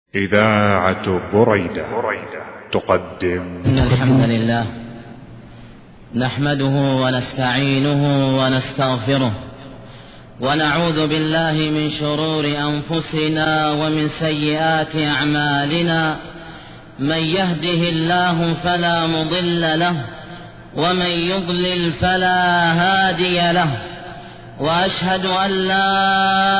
إذاعة بريدة تقدم. إن الحمد لله نحمده ونستعينه ونستغفره ونعوذ بالله من شرور أنفسنا ومن سيئات أعمالنا. من يهده الله فلا مضل له ومن يضلل فلا هادي له، وأشهد أن لا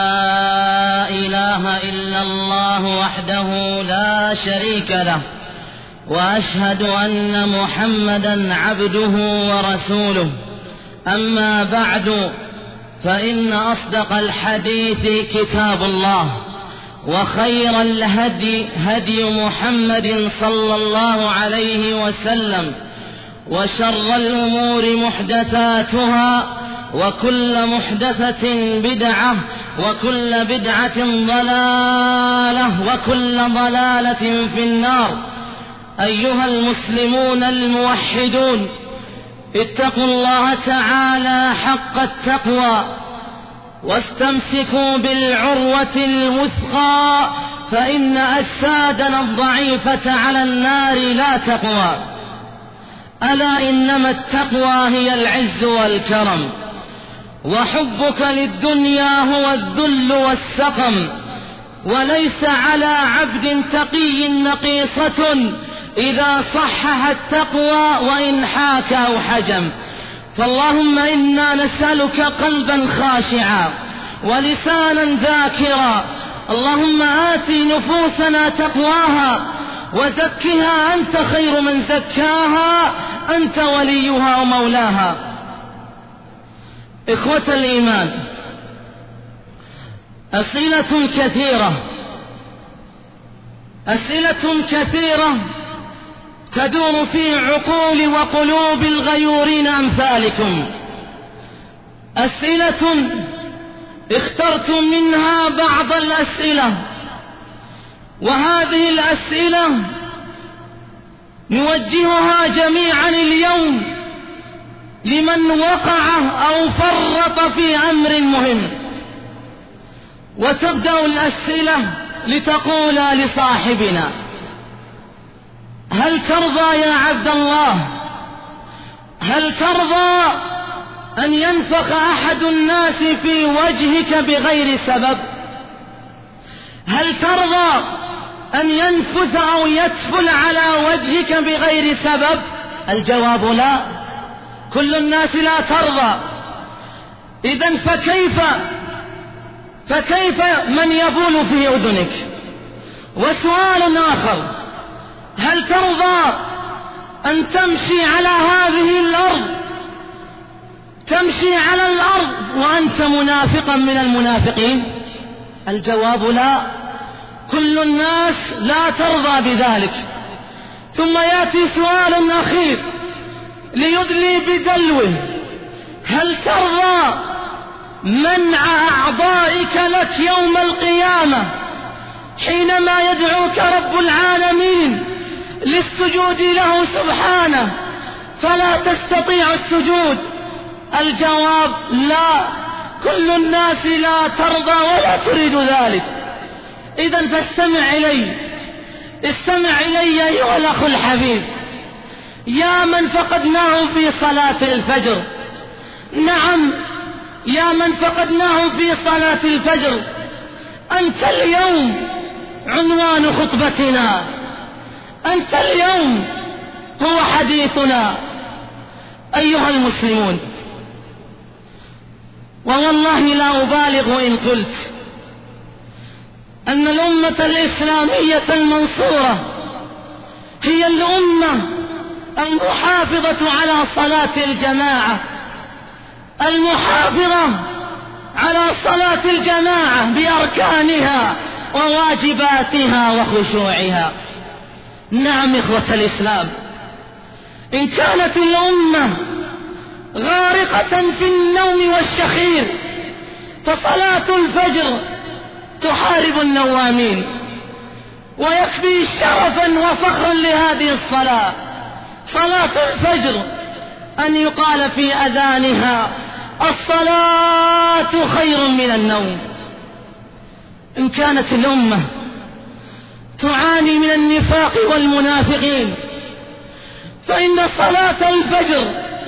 إله إلا الله وحده لا شريك له، وأشهد أن محمدا عبده ورسوله. أما بعد، فإن أصدق الحديث كتاب الله، وخير الهدي هدي محمد صلى الله عليه وسلم، وشر الأمور محدثاتها، وكل محدثة بدعة، وكل بدعة ضلالة، وكل ضلالة في النار. أيها المسلمون الموحدون، اتقوا الله تعالى حق التقوى، واستمسكوا بالعروة الوثقى، فإن أجسادنا الضعيفة على النار لا تقوى. ألا إنما التقوى هي العز والكرم، وحبك للدنيا هو الذل والسقم. وليس على عبد تقي نقيصة إذا صحح التقوى وإن حاك أو حجم. فاللهم إنا نسألك قلبا خاشعا ولسانا ذاكرا. اللهم آت نفوسنا تقواها وزكها أنت خير من زكاها، أنت وليها ومولاها. إخوة الإيمان، أسئلة كثيرة تدور في عقول وقلوب الغيورين أمثالكم. أسئلة اخترت منها بعض الأسئلة، وهذه الأسئلة نوجهها جميعا اليوم لمن وقع أو فرط في أمر مهم. وتبدأ الأسئلة لتقول لصاحبنا: هل ترضى يا عبد الله؟ هل ترضى أن ينفخ أحد الناس في وجهك بغير سبب؟ هل ترضى أن ينفث أو يتفل على وجهك بغير سبب؟ الجواب لا، كل الناس لا ترضى. إذن فكيف من يبول في أذنك؟ وسؤال آخر: هل ترضى أن تمشي على هذه الأرض، تمشي على الأرض وأنت منافقا من المنافقين؟ الجواب لا، كل الناس لا ترضى بذلك. ثم يأتي سؤال أخير ليدلي بدلوه: هل ترضى منع أعضائك لك يوم القيامة حينما يدعوك رب العالمين للسجود له سبحانه فلا تستطيع السجود؟ الجواب لا، كل الناس لا ترضى ولا تريد ذلك. إذن استمع إلي أيها الأخ الحبيب، يا من فقدناه في صلاة الفجر. نعم، يا من فقدناه في صلاة الفجر، أنت اليوم عنوان خطبتنا، أنت اليوم هو حديثنا. أيها المسلمون، ووالله لا أبالغ إن قلت أن الأمة الإسلامية المنصورة هي الأمة المحافظة على صلاة الجماعة، المحافظة على صلاة الجماعة بأركانها وواجباتها وخشوعها. نعم إخوة الإسلام، إن كانت الأمة غارقة في النوم والشخير، فصلاة الفجر تحارب النوامين. ويكفي شرفا وفخرا لهذه الصلاة، صلاة الفجر، أن يقال في أذانها: الصلاة خير من النوم. إن كانت الأمة النفاق والمنافقين، فإن صلاة الفجر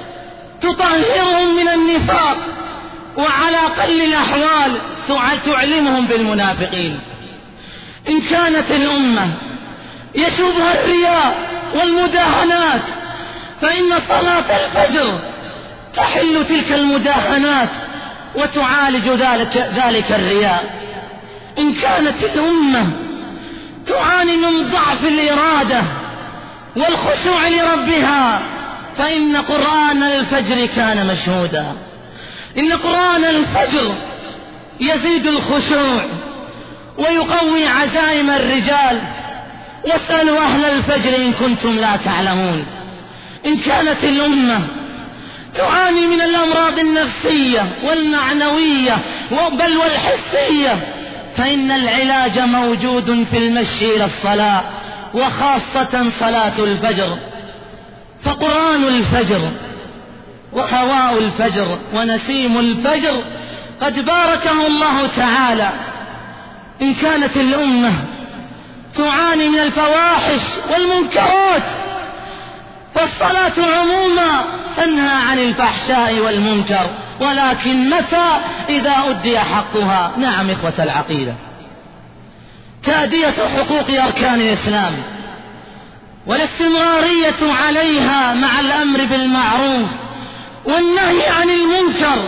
تطهرهم من النفاق، وعلى قل الأحوال تعلمهم بالمنافقين. إن كانت الأمة يشوبها الرياء والمداهنات، فإن صلاة الفجر تحل تلك المداهنات وتعالج ذلك الرياء. إن كانت الأمة تعاني من ضعف الإرادة والخشوع لربها، فإن قرآن الفجر كان مشهودا. إن قرآن الفجر يزيد الخشوع ويقوي عزائم الرجال، واسألوا أهل الفجر إن كنتم لا تعلمون. إن كانت الأمة تعاني من الأمراض النفسية والمعنوية بل والحسية، فإن العلاج موجود في المشي إلى الصلاة، وخاصة صلاة الفجر. فقرآن الفجر وهواء الفجر ونسيم الفجر قد باركه الله تعالى. إن كانت الأمة تعاني من الفواحش والمنكرات، فالصلاة عموما تنهى عن الفحشاء والمنكر، ولكن متى؟ إذا أدي حقها. نعم إخوة العقيدة، تأدية حقوق أركان الإسلام والاستمرارية عليها مع الأمر بالمعروف والنهي عن المنكر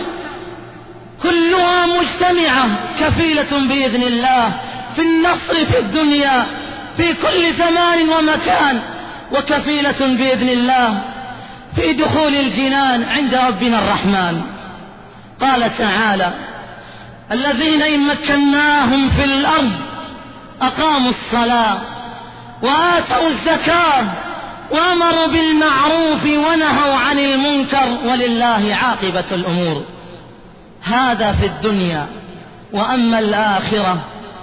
كلها مجتمعة كفيلة بإذن الله في النصر في الدنيا في كل زمان ومكان، وكفيلة بإذن الله في دخول الجنان عند ربنا الرحمن. قال تعالى: الذين إن مكناهم في الأرض أقاموا الصلاة وآتوا الزكاة وأمروا بالمعروف ونهوا عن المنكر ولله عاقبة الأمور. هذا في الدنيا. وأما الآخرة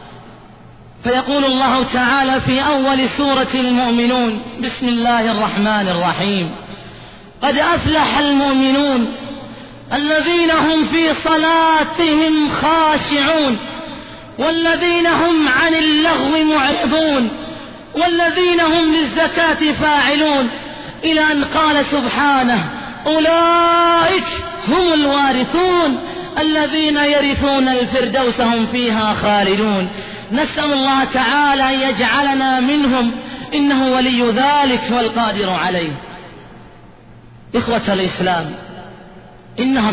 فيقول الله تعالى في أول سورة المؤمنون: بسم الله الرحمن الرحيم: قد أفلح المؤمنون الذين هم في صلاتهم خاشعون والذين هم عن اللغو معرضون والذين هم للزكاة فاعلون، إلى أن قال سبحانه: أولئك هم الوارثون الذين يرثون الفردوس هم فيها خالدون. نسأل الله تعالى أن يجعلنا منهم، إنه ولي ذلك والقادر عليه. إخوة الإسلام، إنها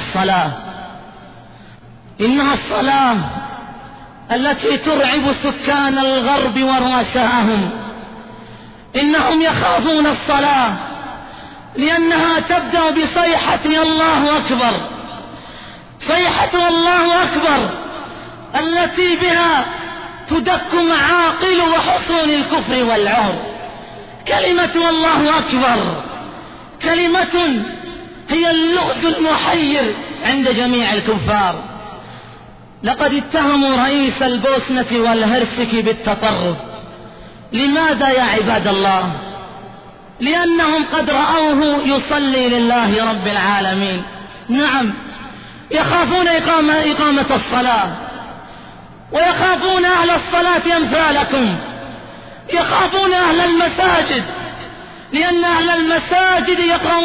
الصلاة التي ترعب سكان الغرب ورؤساءهم. إنهم يخافون الصلاة لأنها تبدأ بصيحة الله أكبر، صيحة الله أكبر التي بها تدك معاقل وحصون الكفر والعهر. كلمة الله أكبر كلمة هي اللغز المحير عند جميع الكفار. لقد اتهموا رئيس البوسنة والهرسك بالتطرف. لماذا يا عباد الله؟ لأنهم قد رأوه يصلي لله رب العالمين. نعم، يخافون إقامة الصلاة، ويخافون أهل الصلاة أمثالكم، يخافون أهل المساجد، لأن أهل المساجد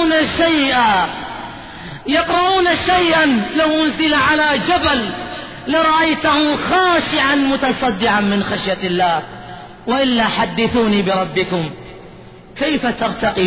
يقرؤون شيئا لو أنزل على جبل لرأيته خاشعا متصدعا من خشية الله. وإلا حدثوني بربكم، كيف ترتقي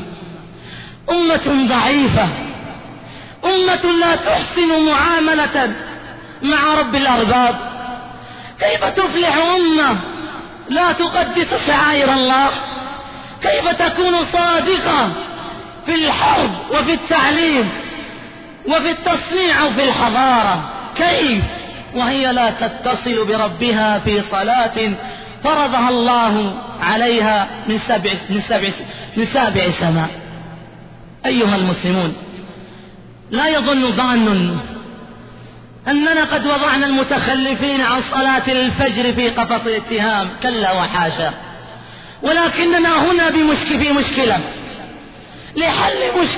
أمة ضعيفة، أمة لا تحسن معاملة مع رب الأرباب؟ كيف تفلح أمة لا تقدس شعائر الله؟ كيف تكون صادقة في الحرب وفي التعليم وفي التصنيع وفي الحضارة؟ كيف وهي لا تتصل بربها في صلاة فرضها الله عليها من سابع سماء؟ أيها المسلمون، لا يظن ظان أننا قد وضعنا المتخلفين عن صلاة الفجر في قفص الاتهام، كلا وحاشا، ولكننا هنا في مشكلة، لحل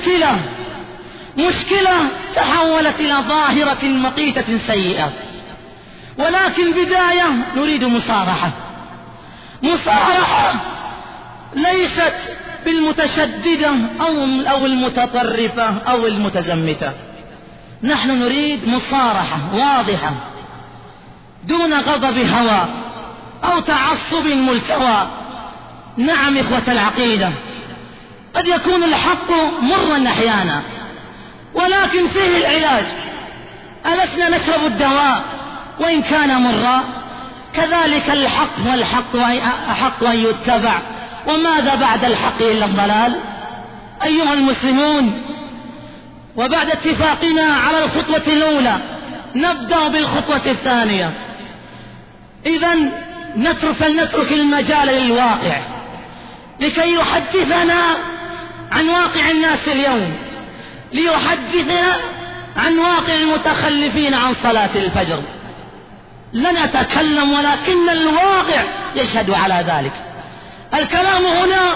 مشكلة تحولت إلى ظاهرة مقيتة سيئة. ولكن بداية نريد مصارحة ليست بالمتشددة أو المتطرفة أو المتزمتة. نحن نريد مصارحة واضحة دون غضب هوى أو تعصب ملتوى. نعم إخوة العقيدة، قد يكون الحق مرا أحيانا، ولكن فيه العلاج. ألسنا نشرب الدواء وإن كان مرا؟ كذلك الحق، والحق أحق أن يتبع، وماذا بعد الحق إلا الضلال؟ أيها المسلمون، وبعد اتفاقنا على الخطوة الأولى نبدأ بالخطوة الثانية. إذن فلنترك المجال للواقع لكي يحدثنا عن واقع الناس اليوم، ليحدثنا عن واقع المتخلفين عن صلاة الفجر. لن أتكلم، ولكن الواقع يشهد على ذلك. الكلام هنا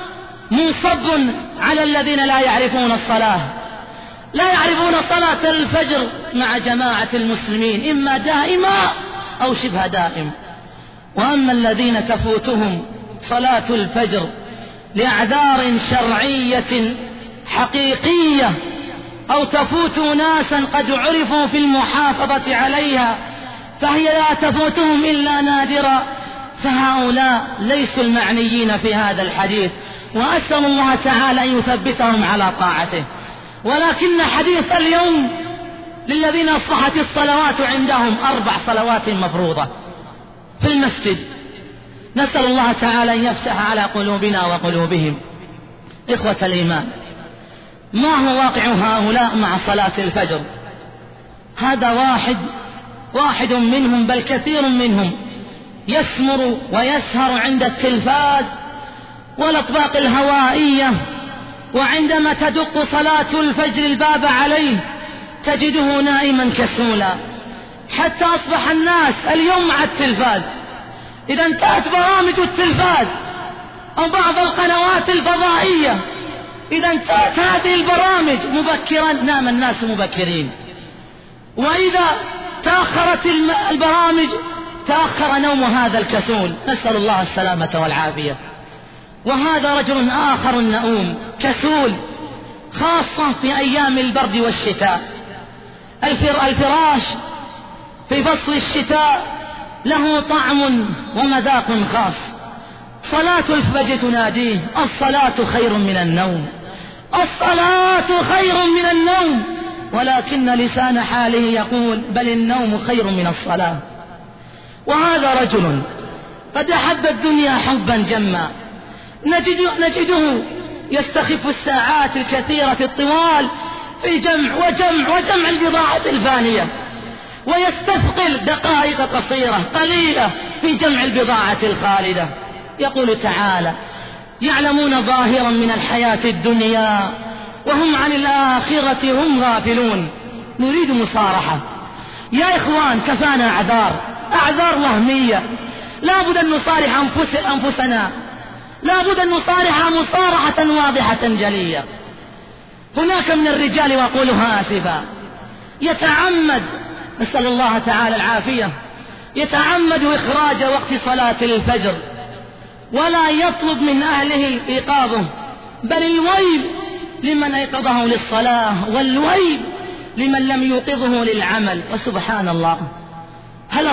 منصب على الذين لا يعرفون الصلاة، لا يعرفون صلاة الفجر مع جماعة المسلمين، إما دائما أو شبه دائم. وأما الذين تفوتهم صلاة الفجر لأعذار شرعية حقيقية، أو تفوت ناسا قد عرفوا في المحافظة عليها فهي لا تفوتهم إلا نادرا، فهؤلاء ليسوا المعنيين في هذا الحديث، وأسأل الله تعالى أن يثبتهم على طاعته. ولكن حديث اليوم للذين أصبحت الصلوات عندهم 4 صلوات مفروضة في المسجد. نسأل الله تعالى أن يفتح على قلوبنا وقلوبهم. إخوة الإيمان، ما هو واقع هؤلاء مع صلاة الفجر؟ هذا واحد منهم، بل كثير منهم، يسمر ويسهر عند التلفاز والأطباق الهوائية، وعندما تدق صلاة الفجر الباب عليه تجده نائما كسولا، حتى أصبح الناس اليوم مع التلفاز. إذا انتهت برامج التلفاز أو بعض القنوات الفضائية، إذا انتهت هذه البرامج مبكرا نام الناس مبكرين، وإذا تأخرت البرامج تأخر نوم هذا الكسول، نسأل الله السلامة والعافية. وهذا رجل آخر نؤوم كسول، خاصة في أيام البرد والشتاء. الفراش في فصل الشتاء له طعم ومذاق خاص. صلاة الفجر تناديه: الصلاة خير من النوم، الصلاة خير من النوم، ولكن لسان حاله يقول: بل النوم خير من الصلاة. وهذا رجل قد أحب الدنيا حبا جما، نجده يستخف الساعات الكثيرة الطوال في جمع البضاعة الفانية، ويستثقل دقائق قصيرة قليلة في جمع البضاعة الخالدة. يقول تعالى: يعلمون ظاهرا من الحياة الدنيا وهم عن الآخرة هم غافلون. نريد مصارحة يا إخوان، كفانا أعذار وهمية. لا بد أن نصارح أنفسنا، لا بد أن نصارح مصارحة واضحة جلية. هناك من الرجال، وأقولها آسفا، يتعمد، نسأل الله تعالى العافية، يتعمد إخراج وقت صلاة الفجر ولا يطلب من أهله إيقاظه، بل الويل لمن أيقظه للصلاة والويل لمن لم يوقظه للعمل. وسبحان الله، هل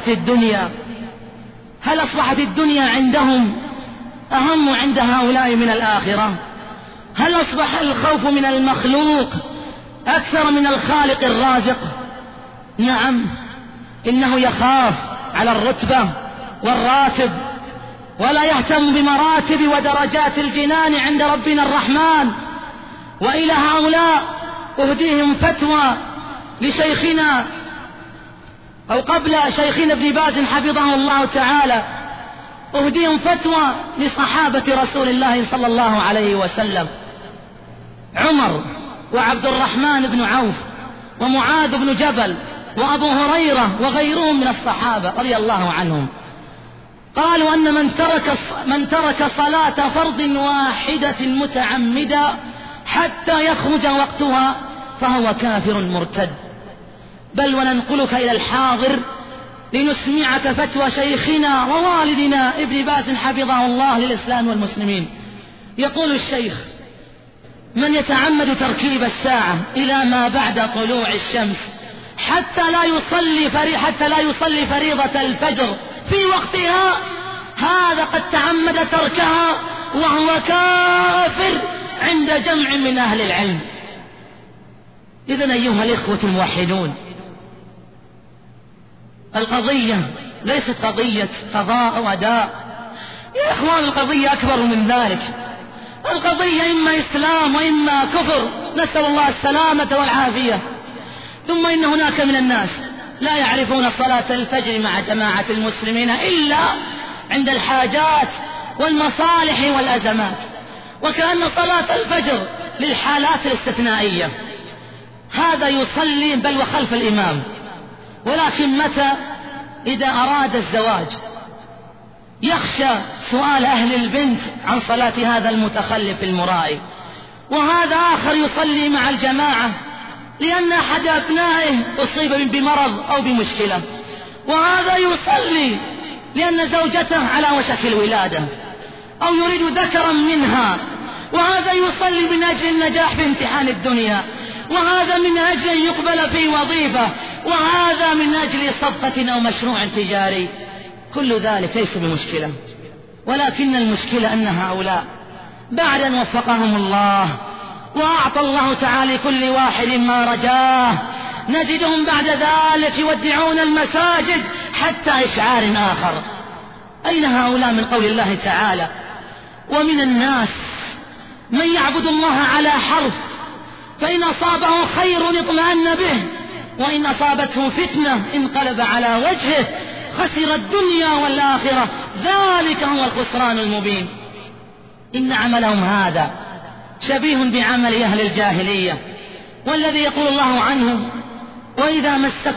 أصبحت الدنيا عندهم أهم عند هؤلاء من الآخرة؟ هل أصبح الخوف من المخلوق أكثر من الخالق الرازق؟ نعم، إنه يخاف على الرتبة والراتب، ولا يهتم بمراتب ودرجات الجنان عند ربنا الرحمن. وإلى هؤلاء أهديهم فتوى لشيخنا، أو قبل شيخنا ابن باز حفظه الله تعالى، أهديهم فتوى لصحابة رسول الله صلى الله عليه وسلم: عمر وعبد الرحمن بن عوف ومعاذ بن جبل وأبو هريرة وغيرهم من الصحابة رضي الله عنهم، قالوا أن من ترك صلاة فرض واحدة متعمدا حتى يخرج وقتها فهو كافر مرتد. بل وننقلك إلى الحاضر لنسمعك فتوى شيخنا ووالدنا ابن باز حفظه الله للإسلام والمسلمين. يقول الشيخ: من يتعمد تركيب الساعة إلى ما بعد طلوع الشمس حتى لا يصلي فريضة الفجر في وقتها، هذا قد تعمد تركها وهو كافر عند جمع من أهل العلم. إذن أيها الإخوة الموحدون، القضية ليست قضية قضاء أو أداء يا إخوان، القضية أكبر من ذلك. القضية إما إسلام وإما كفر، نسأل الله السلامة والعافية. ثم إن هناك من الناس لا يعرفون صلاة الفجر مع جماعة المسلمين إلا عند الحاجات والمصالح والأزمات، وكأن صلاة الفجر للحالات الاستثنائية. هذا يصلي بل وخلف الإمام، ولكن متى إذا أراد الزواج يخشى سؤال أهل البنت عن صلاة هذا المتخلف المرائي. وهذا آخر يصلي مع الجماعة لأن أحد أبنائه أصيب بمرض أو بمشكلة، وهذا يصلي لأن زوجته على وشك الولادة أو يريد ذكرا منها، وهذا يصلي من أجل النجاح في امتحان الدنيا، وهذا من أجل أن يقبل في وظيفة، وهذا من أجل صفقة أو مشروع تجاري. كل ذلك ليس بمشكلة، ولكن المشكلة أن هؤلاء بعد أن وفقهم الله وأعطى الله تعالى كل واحد ما رجاه، نجدهم بعد ذلك يودعون المساجد حتى إشعار آخر. أين هؤلاء من قول الله تعالى: ومن الناس من يعبد الله على حرف فإن أصابه خير اطمأن به وإن أصابته فتنة انقلب على وجهه خسر الدنيا والآخرة ذلك هو الخسران المبين. إن عملهم هذا شبيه بعمل أهل الجاهلية، والذي يقول الله عنه: وإذا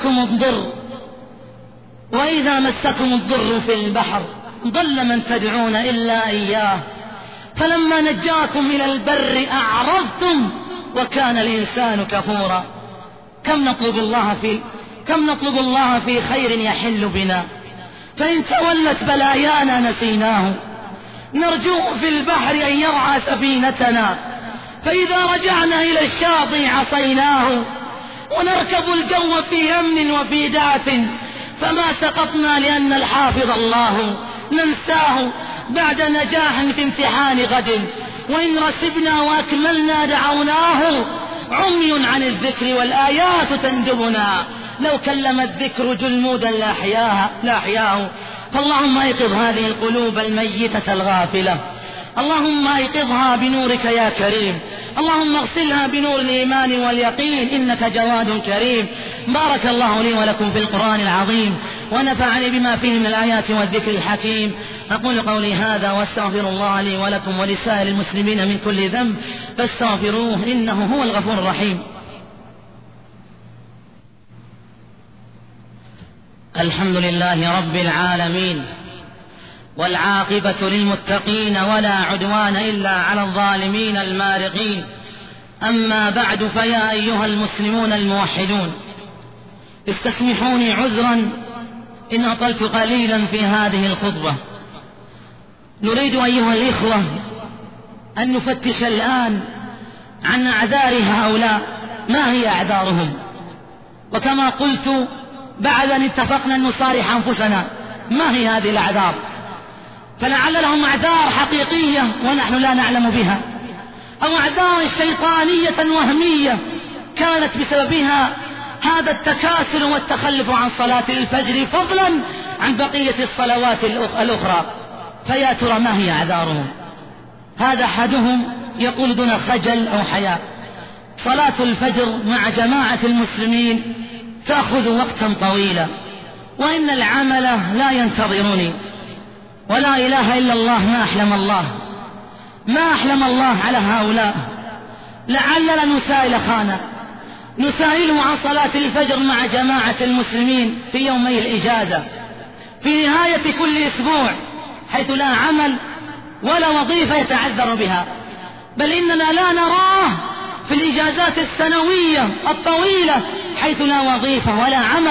مسكم الضر في البحر ضل من تدعون إلا إياه فلما نجاكم إلى البر أعرضتم وكان الإنسان كفورا. كم نطلب الله في خير يحل بنا، فإن تولت بلايانا نسيناه، نرجوه في البحر أن يرعى سفينتنا، فإذا رجعنا إلى الشاطئ عصيناه، ونركب الجو في أمن وفي دعة فما سقطنا لأن الحافظ الله، ننساه بعد نجاح في امتحان غد، وإن رسبنا وأكملنا دعوناه، عمي عن الذكر والآيات تندبنا، لو كلم الذكر جلمودا لأحياه. فاللهم أيقظ هذه القلوب الميتة الغافلة، اللهم أيقظها بنورك يا كريم، اللهم اغسلها بنور الإيمان واليقين إنك جواد كريم. بارك الله لي ولكم في القرآن العظيم ونفعني بما فيه من الآيات والذكر الحكيم. أقول قولي هذا واستغفر الله لي ولكم ولسائر المسلمين من كل ذنب فاستغفروه إنه هو الغفور الرحيم. الحمد لله رب العالمين، والعاقبة للمتقين ولا عدوان إلا على الظالمين المارقين. أما بعد، فيا أيها المسلمون الموحدون، استسمحوني عذرا إن أطلت قليلا في هذه الخطبة. نريد أيها الإخوة أن نفتش الآن عن أعذار هؤلاء، ما هي أعذارهم؟ وكما قلت بعد أن اتفقنا أن نصارح أنفسنا ما هي هذه الأعذار، فلعل لهم أعذار حقيقية ونحن لا نعلم بها، أو أعذار شيطانية وهمية كانت بسببها هذا التكاسل والتخلف عن صلاة الفجر فضلا عن بقية الصلوات الأخرى. فيا ترى ما هي أعذارهم؟ هذا أحدهم يقول دون خجل أو حياء: صلاة الفجر مع جماعة المسلمين تأخذ وقتا طويلا، وإن العمل لا ينتظرني، ولا إله إلا الله. ما أحلم الله على هؤلاء. لعلنا نسائل أخانا، نسائله عن صلاة الفجر مع جماعة المسلمين في يومي الإجازة في نهاية كل أسبوع، حيث لا عمل ولا وظيفة يتعذر بها، بل إننا لا نراه في الإجازات السنوية الطويلة حيث لا وظيفة ولا عمل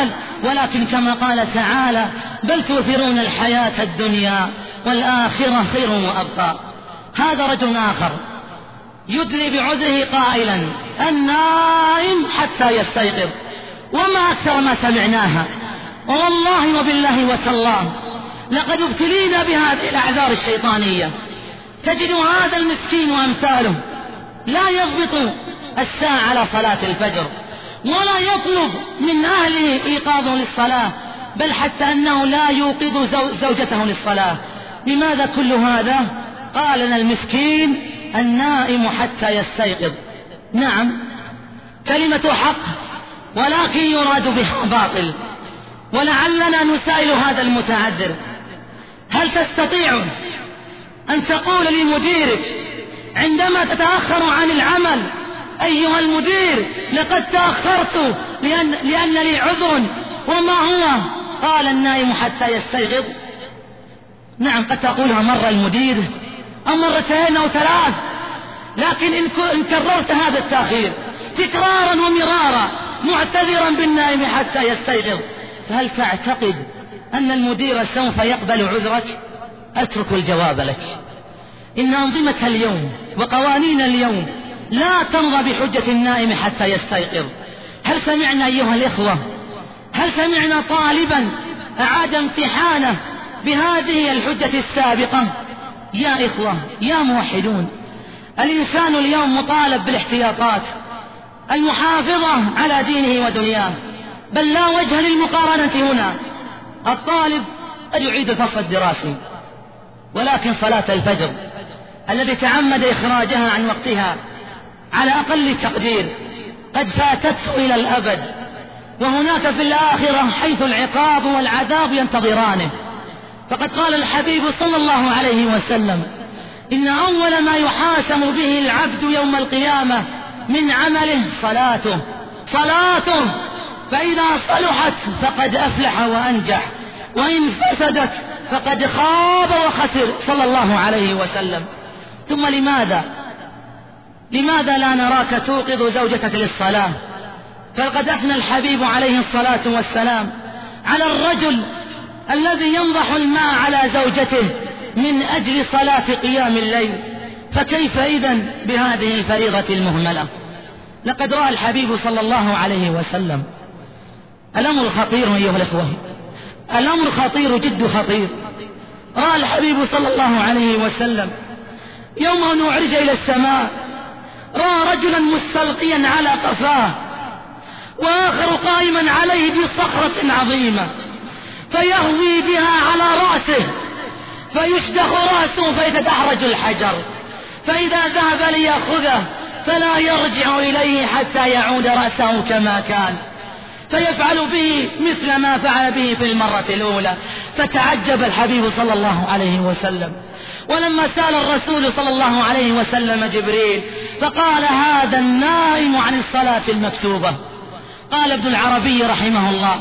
ولكن كما قال تعالى: بل تؤثرون الحياة الدنيا والآخرة خير وأبقى. هذا رجل آخر يدلي بعذره قائلا: النائم حتى يستيقظ. وما أكثر ما سمعناها، والله وبالله وتالله لقد ابتلينا بهذه الأعذار الشيطانية. تجد هذا المسكين وأمثاله لا يضبط الساعة على صلاة الفجر، ولا يطلب من أهله إيقاظه للصلاة، بل حتى أنه لا يوقظ زوجته للصلاة. لماذا كل هذا؟ قال لنا المسكين: النائم حتى يستيقظ. نعم، كلمة حق، ولكن يراد بها باطل. ولعلنا نسائل هذا المتعذر: هل تستطيع أن تقول لمديرك عندما تتأخر عن العمل: أيها المدير لقد تأخرت لأن لي عذر؟ وما هو؟ قال: النائم حتى يستيقظ. نعم، قد تقولها مرة المدير أو مرتين أو ثلاث، لكن إن كررت هذا التأخير تكرارا ومرارا معتذرا بالنائم حتى يستيقظ، فهل تعتقد أن المدير سوف يقبل عذرك؟ أترك الجواب لك. إن أنظمة اليوم وقوانين اليوم لا ترضى بحجة النائم حتى يستيقظ. هل سمعنا أيها الإخوة، هل سمعنا طالبا أعاد امتحانه بهذه الحجة السابقة؟ يا إخوة، يا موحدون، الإنسان اليوم مطالب بالاحتياطات، المحافظة على دينه ودنياه، بل لا وجه للمقارنة هنا. الطالب قد يعيد الفصل الدراسي، ولكن صلاة الفجر الذي تعمد إخراجها عن وقتها على أقل تقدير قد فاتته إلى الأبد، وهناك في الآخرة حيث العقاب والعذاب ينتظرانه. فقد قال الحبيب صلى الله عليه وسلم: إن أول ما يحاسب به العبد يوم القيامة من عمله صلاته، فإذا صلحت فقد أفلح وأنجح، وإن فسدت فقد خاب وخسر، صلى الله عليه وسلم. ثم لماذا لا نراك توقظ زوجتك للصلاة؟ فقد أثنى الحبيب عليه الصلاة والسلام على الرجل الذي ينضح الماء على زوجته من أجل صلاة قيام الليل، فكيف إذن بهذه الفريضة المهملة؟ لقد رأى الحبيب صلى الله عليه وسلم الأمر خطير أيها الأخوة، الأمر خطير جد خطير. رأى الحبيب صلى الله عليه وسلم يوم أن أعرج إلى السماء، رأى رجلا مستلقيا على قفاه، وآخر قائما عليه بصخرة عظيمة، فيهوي بها على رأسه، فيشدخ رأسه فيتدحرج الحجر، فإذا ذهب ليأخذه فلا يرجع إليه حتى يعود رأسه كما كان، فيفعل به مثل ما فعل به في المرة الأولى. فتعجب الحبيب صلى الله عليه وسلم، ولما سأل الرسول صلى الله عليه وسلم جبريل فقال: هذا النائم عن الصلاة المكتوبة. قال ابن العربي رحمه الله: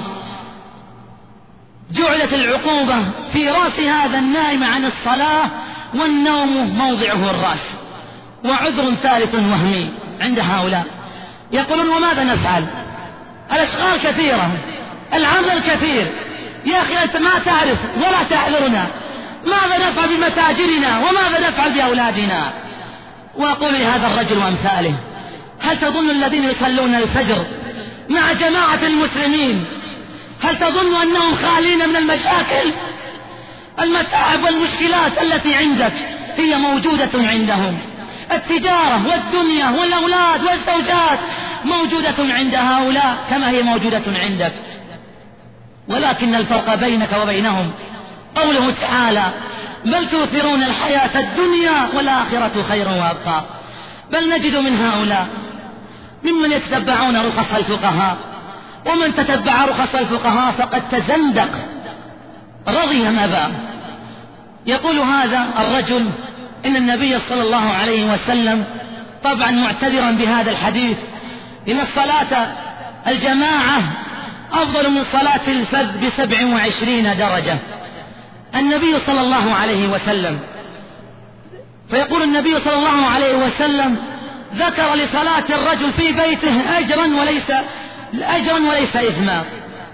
جعلت العقوبة في رأس هذا النائم عن الصلاة، والنوم موضعه الرأس. وعذر ثالث وهمي عند هؤلاء، يقولون: وماذا نفعل؟ الأشغال كثيرة، العمل كثير، يا أخي أنت ما تعرف ولا تعذرنا، ماذا نفعل بمتاجرنا وماذا نفعل بأولادنا؟ وأقول لهذا الرجل وأمثاله: هل تظن الذين يصلون الفجر مع جماعة المسلمين هل تظن أنهم خالين من المشاكل؟ المتاعب والمشكلات التي عندك هي موجودة عندهم، التجارة والدنيا والأولاد والزوجات موجودة عند هؤلاء كما هي موجودة عندك، ولكن الفرق بينك وبينهم قوله تعالى: بل تؤثرون الحياة الدنيا والآخرة خير وأبقى. بل نجد من هؤلاء ممن يتتبعون رخص الفقهاء، ومن تتبع رخص الفقهاء فقد تزندق رضي مبا. يقول هذا الرجل: إن النبي صلى الله عليه وسلم، طبعا معتذرا بهذا الحديث، إن الصلاة الجماعة أفضل من صلاة الفذ ب27 درجة. النبي صلى الله عليه وسلم، فيقول النبي صلى الله عليه وسلم: ذكر لصلاة الرجل في بيته أجرا وليس إثما.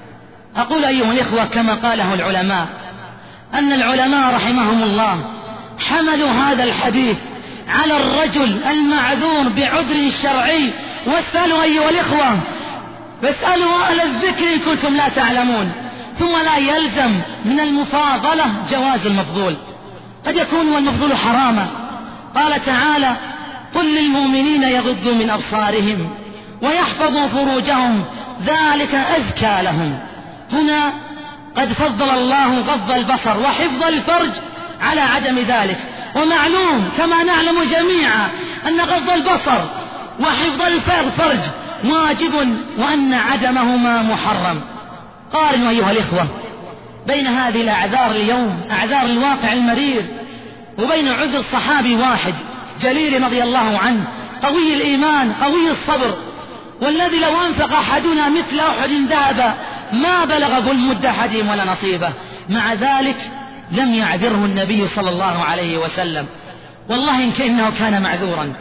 أقول أيها الإخوة كما قاله العلماء، أن العلماء رحمهم الله حملوا هذا الحديث على الرجل المعذور بعذر شرعي. واسألوا أيها الإخوة، فاسألوا أهل الذكر إن كنتم لا تعلمون. ثم لا يلزم من المفاضلة جواز المفضول، قد يكون المفضول حراما. قال تعالى: قل للمؤمنين يغضوا من أبصارهم ويحفظوا فروجهم ذلك أزكى لهم. هنا قد فضل الله غض البصر وحفظ الفرج على عدم ذلك. ومعلوم كما نعلم جميعا أن غض البصر وحفظ الفرج واجب، وأن عدمهما محرم. قارنوا أيها الإخوة بين هذه الأعذار اليوم، أعذار الواقع المرير، وبين عذر صحابي واحد جليل رضي الله عنه، قوي الإيمان قوي الصبر، والذي لو أنفق أحدنا مثل أحد ذهب ما بلغ مد أحدهم ولا نصيبه. مع ذلك لم يعذره النبي صلى الله عليه وسلم، والله إن كأنه كان معذورا.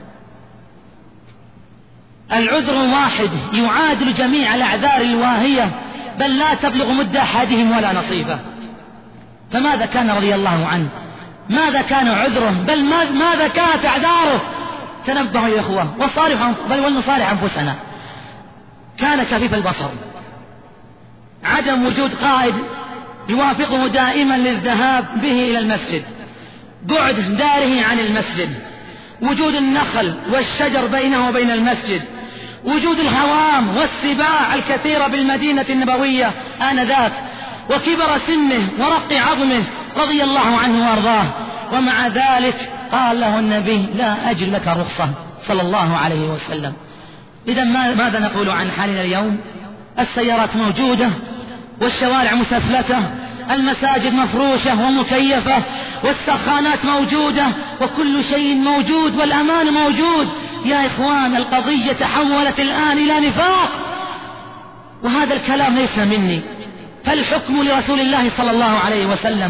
العذر واحد يعادل جميع الأعذار الواهية، بل لا تبلغ مد أحدهم ولا نصيبه. فماذا كان رضي الله عنه؟ ماذا كان عذره؟ بل ماذا كانت أعذاره؟ تنبهوا يا إخوة بل ولنصالح أنفسنا. كان كفيف البصر، عدم وجود قائد يوافقه دائما للذهاب به إلى المسجد، بعد داره عن المسجد، وجود النخل والشجر بينه وبين المسجد، وجود الهوام والسباع الكثيرة بالمدينة النبوية آنذاك، وكبر سنه ورق عظمه رضي الله عنه وارضاه. ومع ذلك قال له النبي: لا أجد لك رخصة صلى الله عليه وسلم. إذا ماذا نقول عن حالنا اليوم؟ السيارات موجودة، والشوارع مسفلتة، المساجد مفروشة ومكيفة، والسخانات موجودة، وكل شيء موجود، والأمان موجود. يا إخوان، القضية تحولت الآن إلى نفاق، وهذا الكلام ليس مني، فالحكم لرسول الله صلى الله عليه وسلم،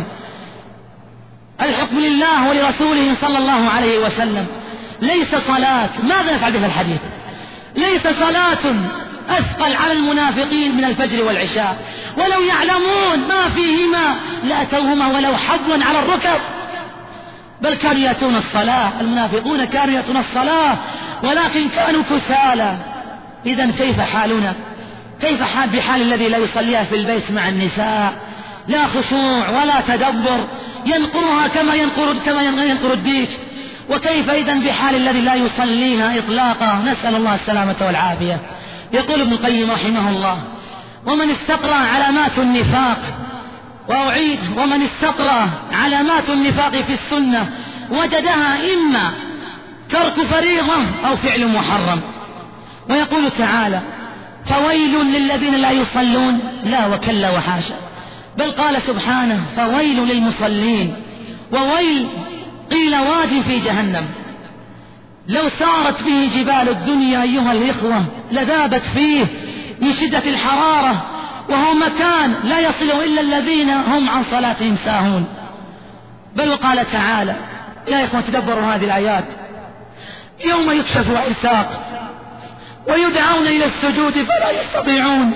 الحكم لله ولرسوله صلى الله عليه وسلم. ليس صلاة، ماذا نفعل بهذا الحديث؟ ليس صلاة أثقل على المنافقين من الفجر والعشاء، ولو يعلمون ما فيهما لأتوهما ولو حبوا على الركب، بل كانوا يأتون الصلاة. المنافقون كانوا يأتون الصلاة ولكن كانوا كسالى. إذن كيف حالنا؟ كيف حال بحال الذي لا يصليها في البيت مع النساء؟ لا خشوع ولا تدبر، ينقرها كما ينقر الديك. وكيف إذن بحال الذي لا يصليها إطلاقا؟ نسأل الله السلامة والعافية. يقول ابن القيم رحمه الله: ومن استقرأ علامات النفاق، وأعيد: ومن استقرأ علامات النفاق في السنة وجدها إما ترك فريضة أو فعل محرم. ويقول تعالى: فويل للذين لا يصلون، لا وكلا وحاشا، بل قال سبحانه: فويل للمصلين. وويل قيل واد في جهنم، لو سارت به جبال الدنيا أيها الإخوة لذابت فيه من شدة الحرارة، وهو مكان لا يصل إلا الذين هم عن صلاتهم ساهون. بل وقال تعالى: يا إخوة تدبروا هذه الآيات: يوم يكشف عن ساق ويدعون إلى السجود فلا يستطيعون،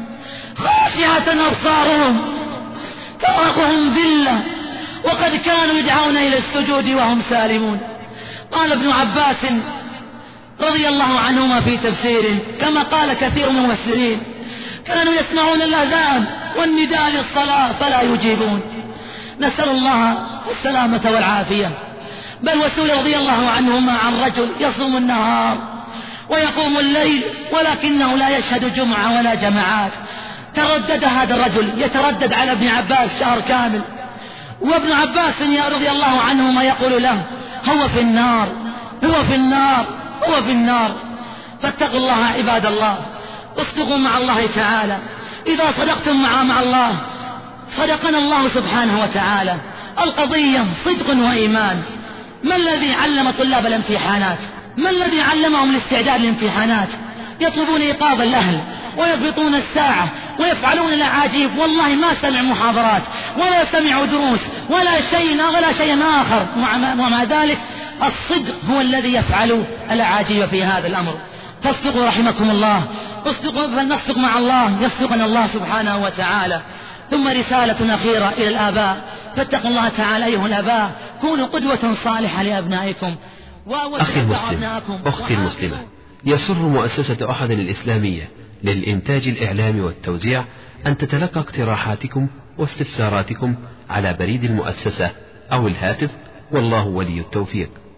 خاشعة أبصارهم ترهقهم ذلة وقد كانوا يدعون إلى السجود وهم سالمون. قال ابن عباس رضي الله عنهما في تفسيره كما قال كثير من المفسرين: كانوا يسمعون الأذان والنداء للصلاة فلا يجيبون. نسأل الله السلامة والعافية. بل وسئل رضي الله عنهما عن رجل يصوم النهار ويقوم الليل ولكنه لا يشهد جمعة ولا جماعات. تردد هذا الرجل يتردد على ابن عباس شهر كامل، وابن عباس رضي الله عنهما يقول له: هو في النار، هو في النار، هو في النار. فاتقوا الله عباد الله، اصدقوا مع الله تعالى. إذا صدقتم مع الله صدقنا الله سبحانه وتعالى. القضية صدق وإيمان. ما الذي علم طلاب الامتحانات؟ ما الذي علمهم الاستعداد للامتحانات؟ يطلبون إيقاظ الأهل ويضبطون الساعة ويفعلون الأعاجيب. والله ما سمع محاضرات ولا سمعوا دروس ولا شيء آخر، ومع ذلك الصدق هو الذي يفعل الأعاجيب في هذا الأمر. فاصدقوا رحمكم الله، فلنصدق مع الله يصدقنا الله سبحانه وتعالى. ثم رسالة أخيرة إلى الآباء، فاتقوا الله تعالى أيها الآباء، كونوا قدوة صالحة لأبنائكم. أخي المسلم، أختي المسلمة، يسر مؤسسة أحد الإسلامية للإنتاج الإعلامي والتوزيع أن تتلقى اقتراحاتكم واستفساراتكم على بريد المؤسسة أو الهاتف، والله ولي التوفيق.